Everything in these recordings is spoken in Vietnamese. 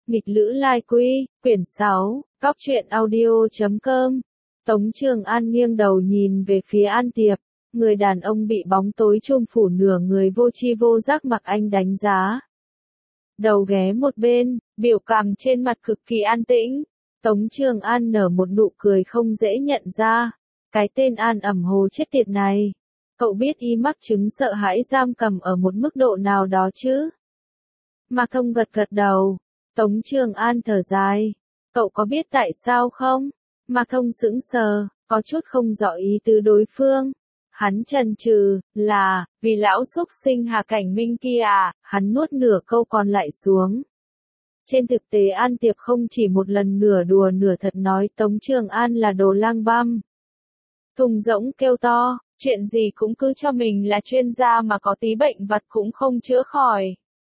Nghịch Lữ Lai Quy, quyển 6, Góc truyện audio.com. Tống Trường An nghiêng đầu nhìn về phía An Tiệp, người đàn ông bị bóng tối chùm phủ nửa người vô tri vô giác mặc anh đánh giá. Đầu ghé một bên, biểu cảm trên mặt cực kỳ an tĩnh. Tống Trường An nở một nụ cười không dễ nhận ra. Cái tên An ẩm hồ chết tiệt này. Cậu biết y mắc chứng sợ hãi giam cầm ở một mức độ nào đó chứ? Mạc Thông gật gật đầu. Tống Trường An thở dài. Cậu có biết tại sao không? Mạc Thông sững sờ, có chút không rõ ý tứ đối phương. Hắn chần chừ, là, vì lão xúc sinh Hà Cảnh Minh kia à, hắn nuốt nửa câu còn lại xuống. Trên thực tế An Tiệp không chỉ một lần nửa đùa nửa thật nói Tống Trường An là đồ lang băm. Thùng rỗng kêu to, chuyện gì cũng cứ cho mình là chuyên gia mà có tí bệnh vặt cũng không chữa khỏi.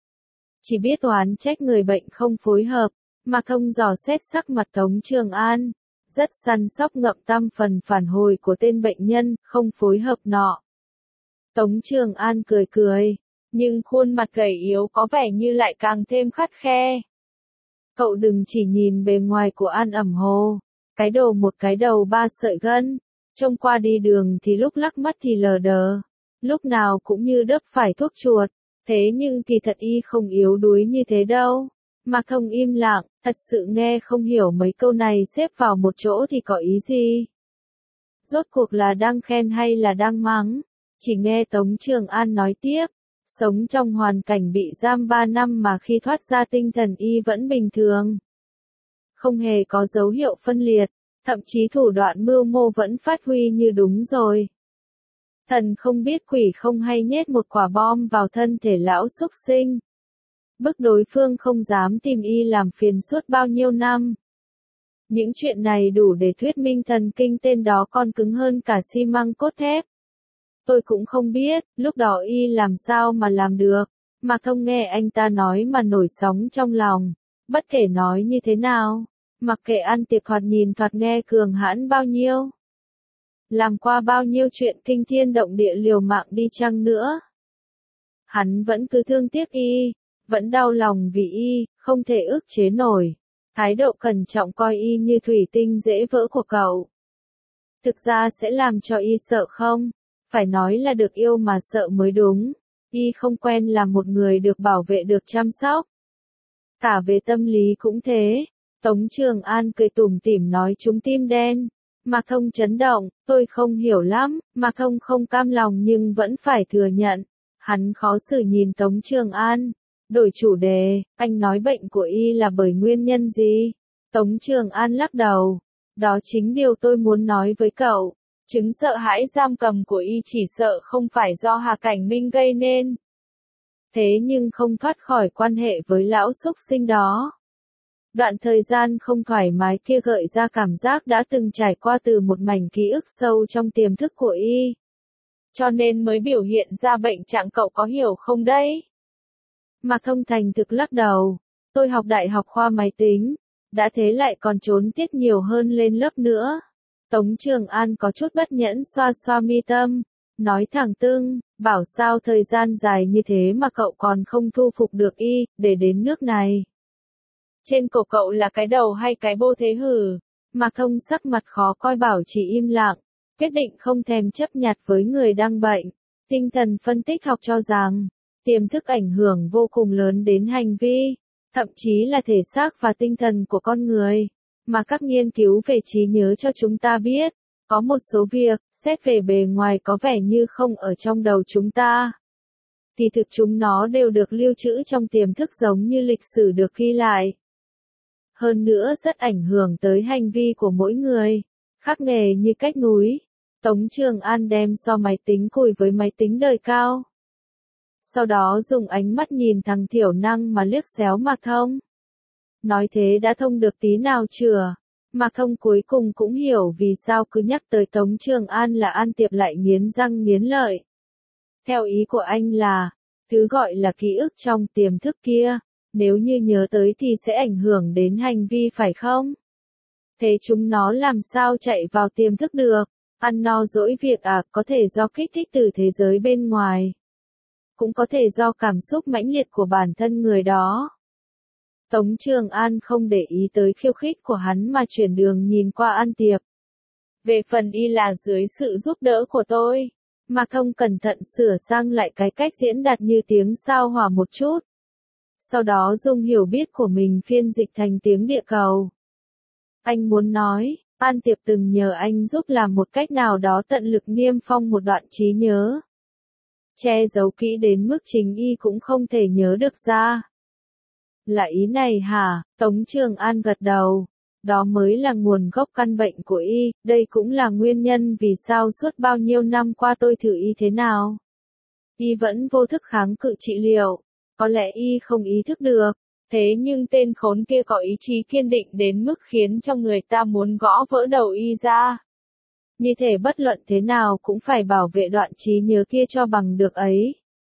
Chỉ biết oán trách người bệnh không phối hợp, Mạc Thông dò xét sắc mặt Tống Trường An, rất săn sóc ngậm tam phần phản hồi của tên bệnh nhân, không phối hợp nọ. Tống Trường An cười cười, nhưng khuôn mặt gầy yếu có vẻ như lại càng thêm khắt khe. Cậu đừng chỉ nhìn bề ngoài của An ẩm hồ, cái đồ một cái đầu ba sợi gân, trông qua đi đường thì lúc lắc mắt thì lờ đờ, lúc nào cũng như đớp phải thuốc chuột. Thế nhưng kỳ thật y không yếu đuối như thế đâu. Mạc Thông im lặng, thật sự nghe không hiểu mấy câu này xếp vào một chỗ thì có ý gì. Rốt cuộc là đang khen hay là đang mắng? Chỉ nghe Tống Trường An nói tiếp, sống trong hoàn cảnh bị giam 3 năm mà khi thoát ra tinh thần y vẫn bình thường. Không hề có dấu hiệu phân liệt, thậm chí thủ đoạn mưu mô vẫn phát huy như đúng rồi. Thần không biết quỷ không hay nhét một quả bom vào thân thể lão xúc sinh. Bức đối phương không dám tìm y làm phiền suốt bao nhiêu năm. Những chuyện này đủ để thuyết minh thần kinh tên đó còn cứng hơn cả xi măng cốt thép. Tôi cũng không biết, lúc đó y làm sao mà làm được. Mạc Thông nghe anh ta nói mà nổi sóng trong lòng. Bất kể nói như thế nào, mặc kệ An Tiệp thoạt nhìn thoạt nghe cường hãn bao nhiêu. Làm qua bao nhiêu chuyện kinh thiên động địa liều mạng đi chăng nữa. Hắn vẫn cứ thương tiếc y, vẫn đau lòng vì y, không thể ức chế nổi. Thái độ cẩn trọng coi y như thủy tinh dễ vỡ của cậu. Thực ra sẽ làm cho y sợ không? Phải nói là được yêu mà sợ mới đúng. Y không quen là một người được bảo vệ được chăm sóc. Cả về tâm lý cũng thế. Tống Trường An cười tủm tỉm nói trúng tim đen. Mạc Thông chấn động, tôi không hiểu lắm, Mạc Thông không cam lòng nhưng vẫn phải thừa nhận. Hắn khó xử nhìn Tống Trường An. Đổi chủ đề, anh nói bệnh của y là bởi nguyên nhân gì? Tống Trường An lắc đầu. Đó chính điều tôi muốn nói với cậu. Chứng sợ hãi giam cầm của y chỉ sợ không phải do Hà Cảnh Minh gây nên. Thế nhưng không thoát khỏi quan hệ với lão xúc sinh đó. Đoạn thời gian không thoải mái kia gợi ra cảm giác đã từng trải qua từ một mảnh ký ức sâu trong tiềm thức của y. Cho nên mới biểu hiện ra bệnh trạng cậu có hiểu không đấy? Mạc Thông thành thực lắc đầu. Tôi học đại học khoa máy tính. Đã thế lại còn trốn tiết nhiều hơn lên lớp nữa. Tống Trường An có chút bất nhẫn xoa xoa mi tâm. Nói thẳng tưng, bảo sao thời gian dài như thế mà cậu còn không thu phục được y, để đến nước này. Trên cổ cậu là cái đầu hay cái bô thế hử? Mạc Thông sắc mặt khó coi bảo chỉ im lặng, quyết định không thèm chấp nhặt với người đang bệnh. Tinh thần phân tích học cho rằng, tiềm thức ảnh hưởng vô cùng lớn đến hành vi, thậm chí là thể xác và tinh thần của con người. Mà các nghiên cứu về trí nhớ cho chúng ta biết, có một số việc, xét về bề ngoài có vẻ như không ở trong đầu chúng ta. Thì thực chúng nó đều được lưu trữ trong tiềm thức giống như lịch sử được ghi lại. Hơn nữa rất ảnh hưởng tới hành vi của mỗi người, khắc nghề như cách núi. Tống Trường An đem so máy tính cùi với máy tính đời cao. Sau đó dùng ánh mắt nhìn thằng thiểu năng mà liếc xéo Mạc Thông. Nói thế đã thông được tí nào chưa? Mạc Thông cuối cùng cũng hiểu vì sao cứ nhắc tới Tống Trường An là An Tiệp lại nghiến răng nghiến lợi. Theo ý của anh là, thứ gọi là ký ức trong tiềm thức kia, nếu như nhớ tới thì sẽ ảnh hưởng đến hành vi phải không? Thế chúng nó làm sao chạy vào tiềm thức được? Ăn no dỗi việc à, có thể do kích thích từ thế giới bên ngoài. Cũng có thể do cảm xúc mãnh liệt của bản thân người đó. Tống Trường An không để ý tới khiêu khích của hắn mà chuyển đường nhìn qua An Tiệp. Về phần y là dưới sự giúp đỡ của tôi. Mạc Thông cẩn thận sửa sang lại cái cách diễn đạt như tiếng sao hỏa một chút. Sau đó dùng hiểu biết của mình phiên dịch thành tiếng địa cầu. Anh muốn nói, An Tiệp từng nhờ anh giúp làm một cách nào đó tận lực niêm phong một đoạn trí nhớ. Che giấu kỹ đến mức chính y cũng không thể nhớ được ra. Là ý này hả? Tống Trường An gật đầu. Đó mới là nguồn gốc căn bệnh của y, đây cũng là nguyên nhân vì sao suốt bao nhiêu năm qua tôi thử y thế nào. Y vẫn vô thức kháng cự trị liệu, có lẽ y không ý thức được, thế nhưng tên khốn kia có ý chí kiên định đến mức khiến cho người ta muốn gõ vỡ đầu y ra. Như thể bất luận thế nào cũng phải bảo vệ đoạn trí nhớ kia cho bằng được ấy.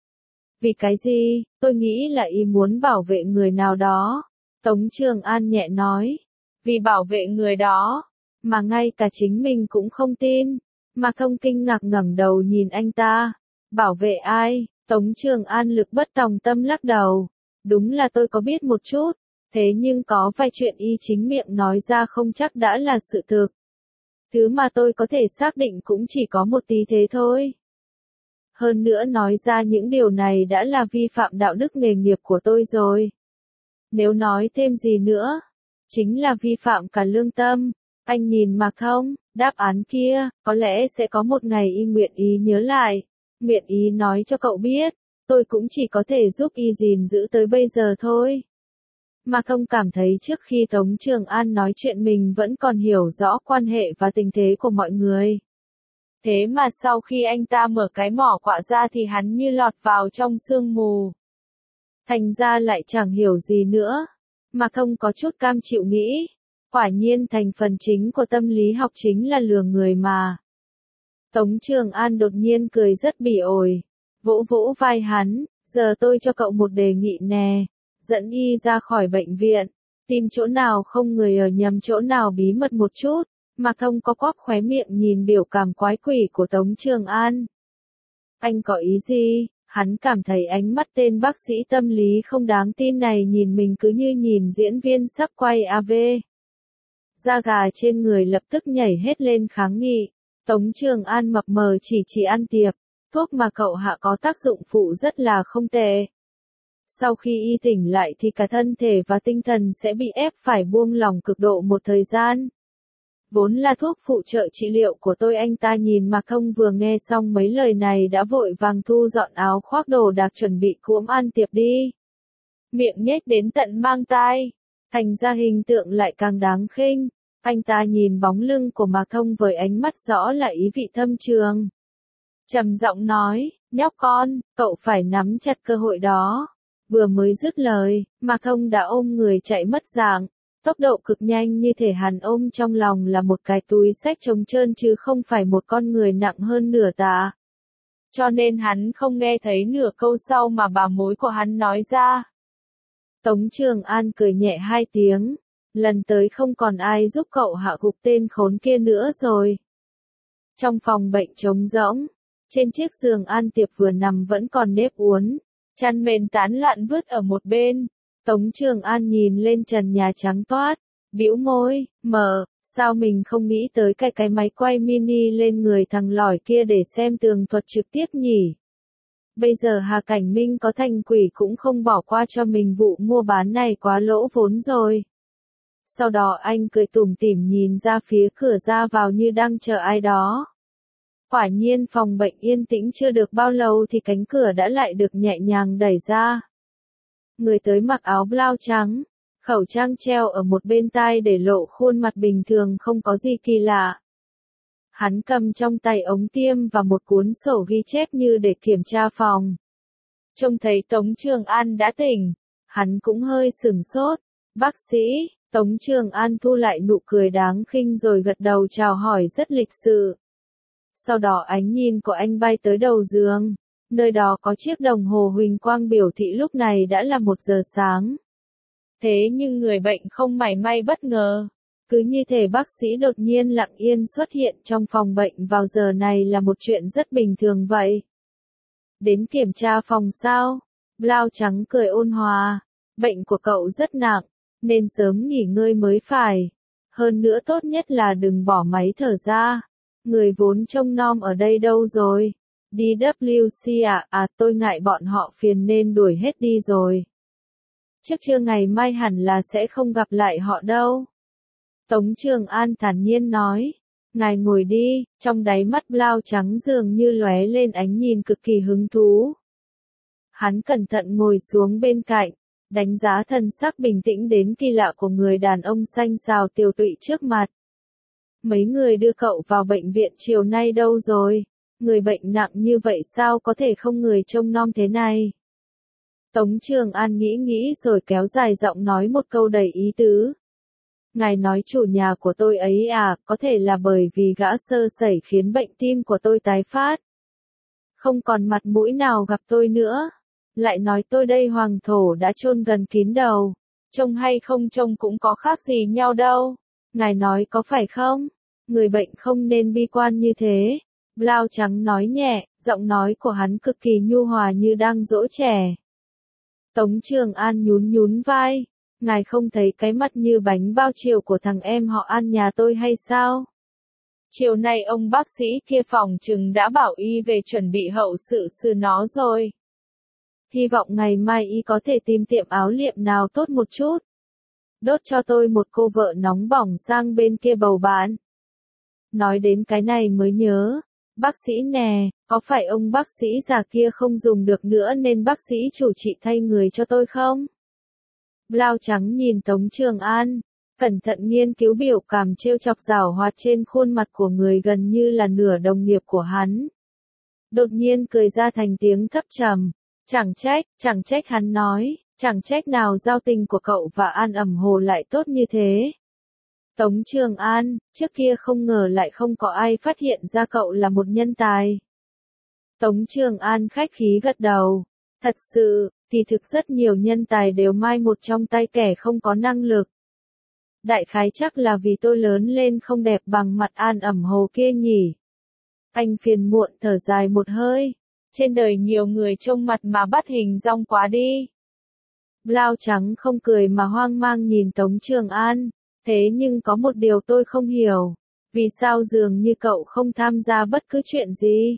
Vì cái gì, tôi nghĩ là y muốn bảo vệ người nào đó. Tống Trường An nhẹ nói. Vì bảo vệ người đó, mà ngay cả chính mình cũng không tin. Mạc Thông kinh ngạc ngẩng đầu nhìn anh ta. Bảo vệ ai? Tống Trường An lực bất tòng tâm lắc đầu. Đúng là tôi có biết một chút, thế nhưng có vài chuyện y chính miệng nói ra không chắc đã là sự thực. Thứ mà tôi có thể xác định cũng chỉ có một tí thế thôi. Hơn nữa nói ra những điều này đã là vi phạm đạo đức nghề nghiệp của tôi rồi. Nếu nói thêm gì nữa, chính là vi phạm cả lương tâm. Anh nhìn Mạc Thông, đáp án kia, có lẽ sẽ có một ngày y nguyện ý nhớ lại, nguyện ý nói cho cậu biết, tôi cũng chỉ có thể giúp y gìn giữ tới bây giờ thôi. Mạc Thông cảm thấy trước khi Tống Trường An nói chuyện mình vẫn còn hiểu rõ quan hệ và tình thế của mọi người. Thế mà sau khi anh ta mở cái mỏ quạ ra thì hắn như lọt vào trong sương mù. Thành ra lại chẳng hiểu gì nữa. Mạc Thông có chút cam chịu nghĩ. Quả nhiên thành phần chính của tâm lý học chính là lừa người mà. Tống Trường An đột nhiên cười rất bỉ ổi. Vỗ vỗ vai hắn, giờ tôi cho cậu một đề nghị nè. Dẫn y ra khỏi bệnh viện. Tìm chỗ nào không người ở nhầm chỗ nào bí mật một chút. Mạc Thông có quắp khóe miệng nhìn biểu cảm quái quỷ của Tống Trường An. Anh có ý gì? Hắn cảm thấy ánh mắt tên bác sĩ tâm lý không đáng tin này nhìn mình cứ như nhìn diễn viên sắp quay AV. Da gà trên người lập tức nhảy hết lên kháng nghị. Tống Trường An mập mờ chỉ An Tiệp. Thuốc mà cậu hạ có tác dụng phụ rất là không tệ. Sau khi y tỉnh lại thì cả thân thể và tinh thần sẽ bị ép phải buông lỏng cực độ một thời gian. Vốn là thuốc phụ trợ trị liệu của tôi. Anh ta nhìn Mạc Thông vừa nghe xong mấy lời này đã vội vàng thu dọn áo khoác đồ đạc chuẩn bị cuỗm An Tiệp đi. Miệng nhếch đến tận mang tai, thành ra hình tượng lại càng đáng khinh. Anh ta nhìn bóng lưng của Mạc Thông với ánh mắt rõ là ý vị thâm trường. Trầm giọng nói, nhóc con, cậu phải nắm chặt cơ hội đó. Vừa mới dứt lời, Mạc Thông đã ôm người chạy mất dạng. Tốc độ cực nhanh như thể hắn ôm trong lòng là một cái túi xách trống trơn chứ không phải một con người nặng hơn nửa tạ. Cho nên hắn không nghe thấy nửa câu sau mà bà mối của hắn nói ra. Tống Trường An cười nhẹ hai tiếng. Lần tới không còn ai giúp cậu hạ gục tên khốn kia nữa rồi. Trong phòng bệnh trống rỗng, trên chiếc giường An Tiệp vừa nằm vẫn còn nếp uốn, chăn mền tán loạn vứt ở một bên. Tống Trường An nhìn lên trần nhà trắng toát, bĩu môi, sao mình không nghĩ tới cái máy quay mini lên người thằng lỏi kia để xem tường thuật trực tiếp nhỉ? Bây giờ Hà Cảnh Minh có thành quỷ cũng không bỏ qua cho mình vụ mua bán này quá lỗ vốn rồi. Sau đó anh cười tủm tỉm nhìn ra phía cửa ra vào như đang chờ ai đó. Quả nhiên phòng bệnh yên tĩnh chưa được bao lâu thì cánh cửa đã lại được nhẹ nhàng đẩy ra. Người tới mặc áo blau trắng, khẩu trang treo ở một bên tai để lộ khuôn mặt bình thường không có gì kỳ lạ. Hắn cầm trong tay ống tiêm và một cuốn sổ ghi chép như để kiểm tra phòng. Trông thấy Tống Trường An đã tỉnh, hắn cũng hơi sửng sốt. Bác sĩ, Tống Trường An thu lại nụ cười đáng khinh rồi gật đầu chào hỏi rất lịch sự. Sau đó ánh nhìn của anh bay tới đầu giường. Nơi đó có chiếc đồng hồ huỳnh quang biểu thị lúc này đã là 1 giờ sáng. Thế nhưng người bệnh không mảy may bất ngờ. Cứ như thể bác sĩ đột nhiên lặng yên xuất hiện trong phòng bệnh vào giờ này là một chuyện rất bình thường vậy. Đến kiểm tra phòng sao? Blau trắng cười ôn hòa. Bệnh của cậu rất nặng, nên sớm nghỉ ngơi mới phải. Hơn nữa tốt nhất là đừng bỏ máy thở ra. Người vốn trông nom ở đây đâu rồi? DWC tôi ngại bọn họ phiền nên đuổi hết đi rồi. Chắc chưa ngày mai hẳn là sẽ không gặp lại họ đâu. Tống Trường An thản nhiên nói. Ngài ngồi đi, trong đáy mắt Blau trắng dường như lóe lên ánh nhìn cực kỳ hứng thú. Hắn cẩn thận ngồi xuống bên cạnh, đánh giá thân sắc bình tĩnh đến kỳ lạ của người đàn ông xanh xao tiều tụy trước mặt. Mấy người đưa cậu vào bệnh viện chiều nay đâu rồi? Người bệnh nặng như vậy sao có thể không người trông nom thế này? Tống Trường An nghĩ rồi kéo dài giọng nói một câu đầy ý tứ. Ngài nói chủ nhà của tôi ấy có thể là bởi vì gã sơ sẩy khiến bệnh tim của tôi tái phát. Không còn mặt mũi nào gặp tôi nữa. Lại nói tôi đây hoàng thổ đã chôn gần kín đầu. Trông hay không trông cũng có khác gì nhau đâu. Ngài nói có phải không? Người bệnh không nên bi quan như thế. Blau trắng nói nhẹ, giọng nói của hắn cực kỳ nhu hòa như đang dỗ trẻ. Tống Trường An nhún vai. Ngài không thấy cái mắt như bánh bao chiều của thằng em họ An nhà tôi hay sao? Chiều nay ông bác sĩ kia phòng chừng đã bảo y về chuẩn bị hậu sự xử nó rồi. Hy vọng ngày mai y có thể tìm tiệm áo liệm nào tốt một chút. Đốt cho tôi một cô vợ nóng bỏng sang bên kia bầu bạn. Nói đến cái này mới nhớ. Bác sĩ nè, có phải ông bác sĩ già kia không dùng được nữa nên bác sĩ chủ trị thay người cho tôi không? Blau trắng nhìn Tống Trường An, cẩn thận nghiên cứu biểu cảm trêu chọc giảo hoạt trên khuôn mặt của người gần như là nửa đồng nghiệp của hắn. Đột nhiên cười ra thành tiếng thấp trầm, chẳng trách hắn nói, chẳng trách nào giao tình của cậu và An Ẩm Hồ lại tốt như thế. Tống Trường An, trước kia không ngờ lại không có ai phát hiện ra cậu là một nhân tài. Tống Trường An khách khí gật đầu, thật sự, thì thực rất nhiều nhân tài đều mai một trong tay kẻ không có năng lực. Đại khái chắc là vì tôi lớn lên không đẹp bằng mặt An Ẩm Hồ kia nhỉ. Anh phiền muộn thở dài một hơi. Trên đời nhiều người trông mặt mà bắt hình dong quá đi. Blau trắng không cười mà hoang mang nhìn Tống Trường An. Thế nhưng có một điều tôi không hiểu. Vì sao dường như cậu không tham gia bất cứ chuyện gì?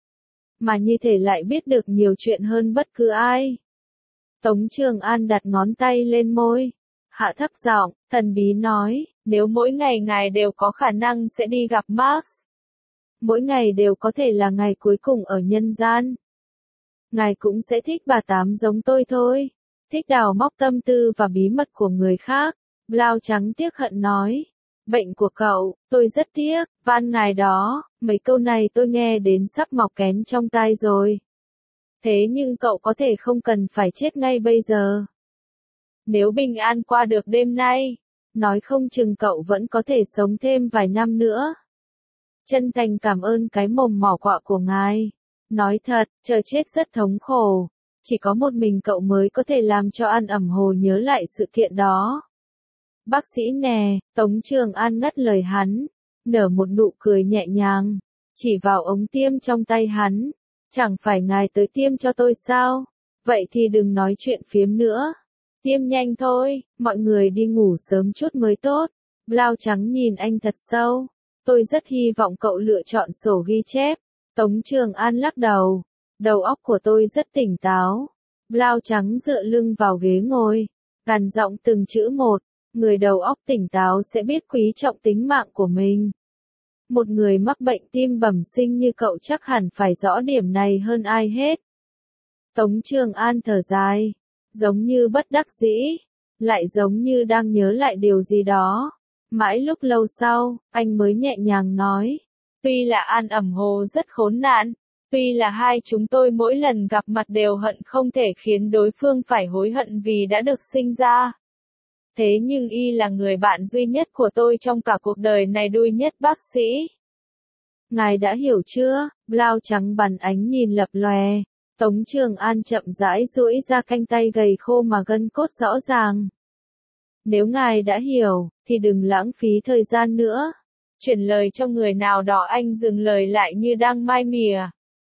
Mà như thể lại biết được nhiều chuyện hơn bất cứ ai. Tống Trường An đặt ngón tay lên môi. Hạ thấp giọng, thần bí nói, nếu mỗi ngày ngài đều có khả năng sẽ đi gặp Max. Mỗi ngày đều có thể là ngày cuối cùng ở nhân gian. Ngài cũng sẽ thích bà Tám giống tôi thôi. Thích đào móc tâm tư và bí mật của người khác. Blau trắng tiếc hận nói. Bệnh của cậu, tôi rất tiếc, van ngài đó, mấy câu này tôi nghe đến sắp mọc kén trong tai rồi. Thế nhưng cậu có thể không cần phải chết ngay bây giờ. Nếu bình an qua được đêm nay, nói không chừng cậu vẫn có thể sống thêm vài năm nữa. Chân thành cảm ơn cái mồm mỏ quạ của ngài. Nói thật, chờ chết rất thống khổ. Chỉ có một mình cậu mới có thể làm cho An Ẩm Hồ nhớ lại sự kiện đó. Bác sĩ nè, Tống Trường An ngắt lời hắn, nở một nụ cười nhẹ nhàng, chỉ vào ống tiêm trong tay hắn. Chẳng phải ngài tới tiêm cho tôi sao? Vậy thì đừng nói chuyện phiếm nữa. Tiêm nhanh thôi, mọi người đi ngủ sớm chút mới tốt. Blau trắng nhìn anh thật sâu. Tôi rất hy vọng cậu lựa chọn sổ ghi chép. Tống Trường An lắc đầu. Đầu óc của tôi rất tỉnh táo. Blau trắng dựa lưng vào ghế ngồi, gằn giọng từng chữ một. Người đầu óc tỉnh táo sẽ biết quý trọng tính mạng của mình. Một người mắc bệnh tim bẩm sinh như cậu chắc hẳn phải rõ điểm này hơn ai hết. Tống Trường An thở dài, giống như bất đắc dĩ, lại giống như đang nhớ lại điều gì đó. Mãi lúc lâu sau, anh mới nhẹ nhàng nói, tuy là An Ẩm Hồ rất khốn nạn, tuy là hai chúng tôi mỗi lần gặp mặt đều hận không thể khiến đối phương phải hối hận vì đã được sinh ra. Thế nhưng y là người bạn duy nhất của tôi trong cả cuộc đời này đuôi nhất bác sĩ. Ngài đã hiểu chưa? Blau trắng bắn ánh nhìn lập lòe. Tống Trường An chậm rãi duỗi ra cánh tay gầy khô mà gân cốt rõ ràng. Nếu ngài đã hiểu, thì đừng lãng phí thời gian nữa. Chuyển lời cho người nào đó anh dừng lời lại như đang mai mỉa.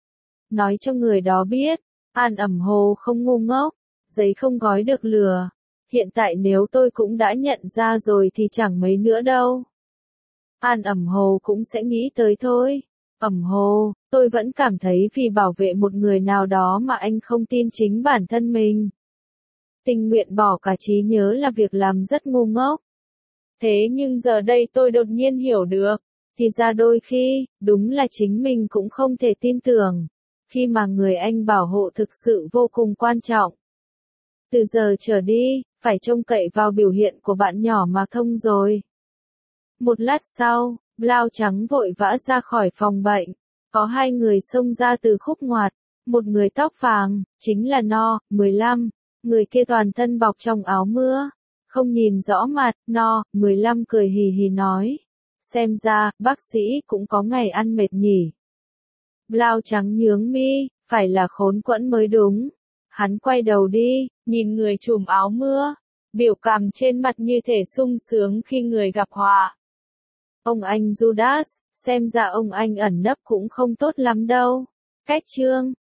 Nói cho người đó biết, An Ẩm Hồ không ngu ngốc, giấy không gói được lửa. Hiện tại nếu tôi cũng đã nhận ra rồi thì chẳng mấy nữa đâu. An Ẩm Hồ cũng sẽ nghĩ tới thôi. Ẩm Hồ, tôi vẫn cảm thấy vì bảo vệ một người nào đó mà anh không tin chính bản thân mình. Tình nguyện bỏ cả trí nhớ là việc làm rất ngu ngốc. Thế nhưng giờ đây tôi đột nhiên hiểu được, thì ra đôi khi, đúng là chính mình cũng không thể tin tưởng, khi mà người anh bảo hộ thực sự vô cùng quan trọng. Từ giờ trở đi, phải trông cậy vào biểu hiện của bạn nhỏ mà thông rồi. Một lát sau, Blau trắng vội vã ra khỏi phòng bệnh. Có hai người xông ra từ khúc ngoặt. Một người tóc vàng, chính là No, 15. Người kia toàn thân bọc trong áo mưa. Không nhìn rõ mặt, No, 15 cười hì hì nói. Xem ra, bác sĩ cũng có ngày ăn mệt nhỉ. Blau trắng nhướng mi, phải là khốn quẫn mới đúng. Hắn quay đầu đi, nhìn người trùm áo mưa. Biểu cảm trên mặt như thể sung sướng khi người gặp họa. Ông anh Judas, xem ra ông anh ẩn nấp cũng không tốt lắm đâu. Cách chương